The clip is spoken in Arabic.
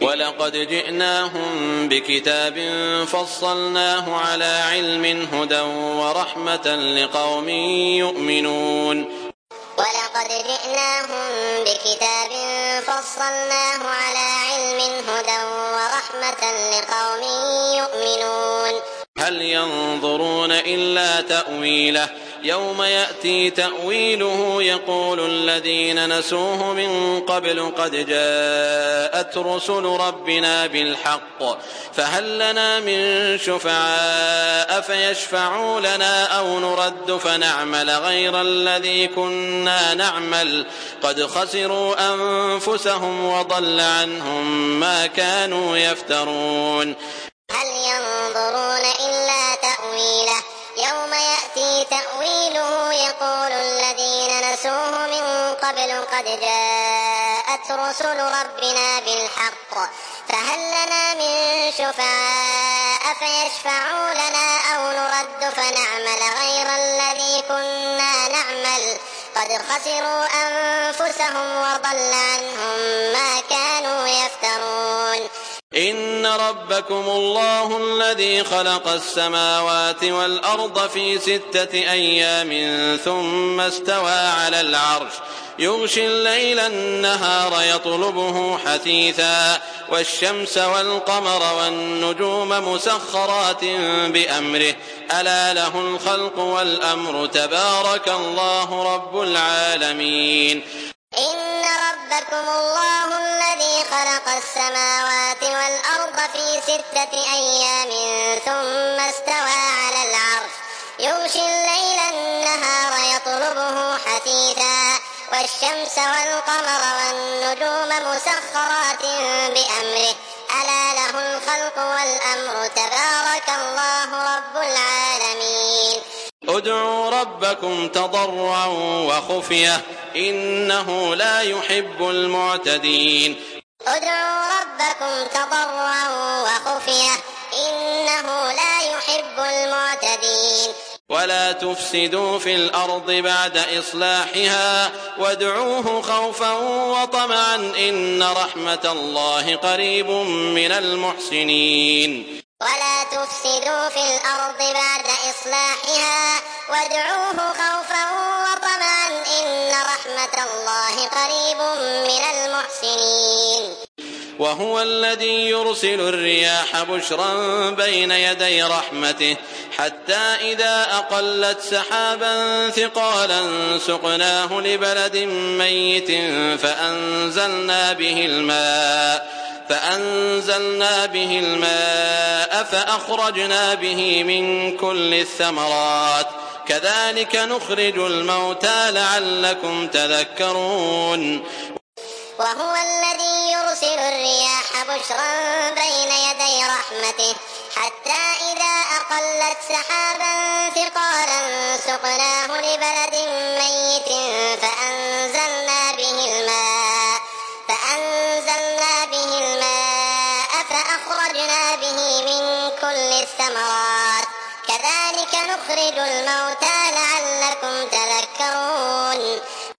ولقد جئناهم بكتاب فصلناه على علم هدى ورحمة لقوم يؤمنون. ولقد جئناهم بكتاب فصلناه على علم هدى ورحمة لقوم يؤمنون. هل ينظرون إلا تأويله يوم يأتي تأويله يقول الذين نسوه من قبل قد جاءت رسل ربنا بالحق فهل لنا من شفعاء فيشفعوا لنا أو نرد فنعمل غير الذي كنا نعمل قد خسروا أنفسهم وضل عنهم ما كانوا يفترون. هل ينظرون إلا تأويله يوم يأتي تأويله يقول الذين نسوه من قبل قد جاءت رسل ربنا بالحق فهل لنا من شفعاء فيشفعوا لنا أو نرد فنعمل غير الذي كنا نعمل قد خسروا أنفسهم وضل عنهم ما كانوا يفترون. إن ربكم الله الذي خلق السماوات والأرض في 6 أيام ثم استوى على العرش يغشي الليل النهار يطلبه حثيثا والشمس والقمر والنجوم مسخرات بأمره ألا له الخلق والأمر تبارك الله رب العالمين. إن ربكم الله الذي خلق السماوات والأرض في 6 أيام ثم استوى على العرش يغشي الليل النهار يطلبه حثيثا والشمس والقمر والنجوم مسخرات بأمره ألا له الخلق والأمر تبارك الله رب العالمين. ادعوا ربكم تضرعا وخفية إنه لا يحب المعتدين. ادعوا ربكم تضرعا وخفية إنه لا يحب المعتدين. ولا تفسدوا في الأرض بعد إصلاحها وادعوه خوفا وطمعا إن رحمة الله قريب من المحسنين. ولا تفسدوا في الأرض بعد إصلاحها وادعوه خوفا وطمعا إن رحمة الله قريب من المحسنين. وهو الذي يرسل الرياح بشرا بين يدي رحمته حتى إذا أقلت سحابا ثقالا سقناه لبلد ميت فأنزلنا به الماء فأخرجنا به من كل الثمرات كذلك نخرج الموتى لعلكم تذكرون. وهو الذي يرسل الرياح بشرا بين يدي رحمته حتى إذا أقلت سحابا ثقالا سقناه لبلد ميت فأنزلنا به الماء فأخرجنا به من كل الثمرات كذلك نخرج الموتى لعلكم تذكرون.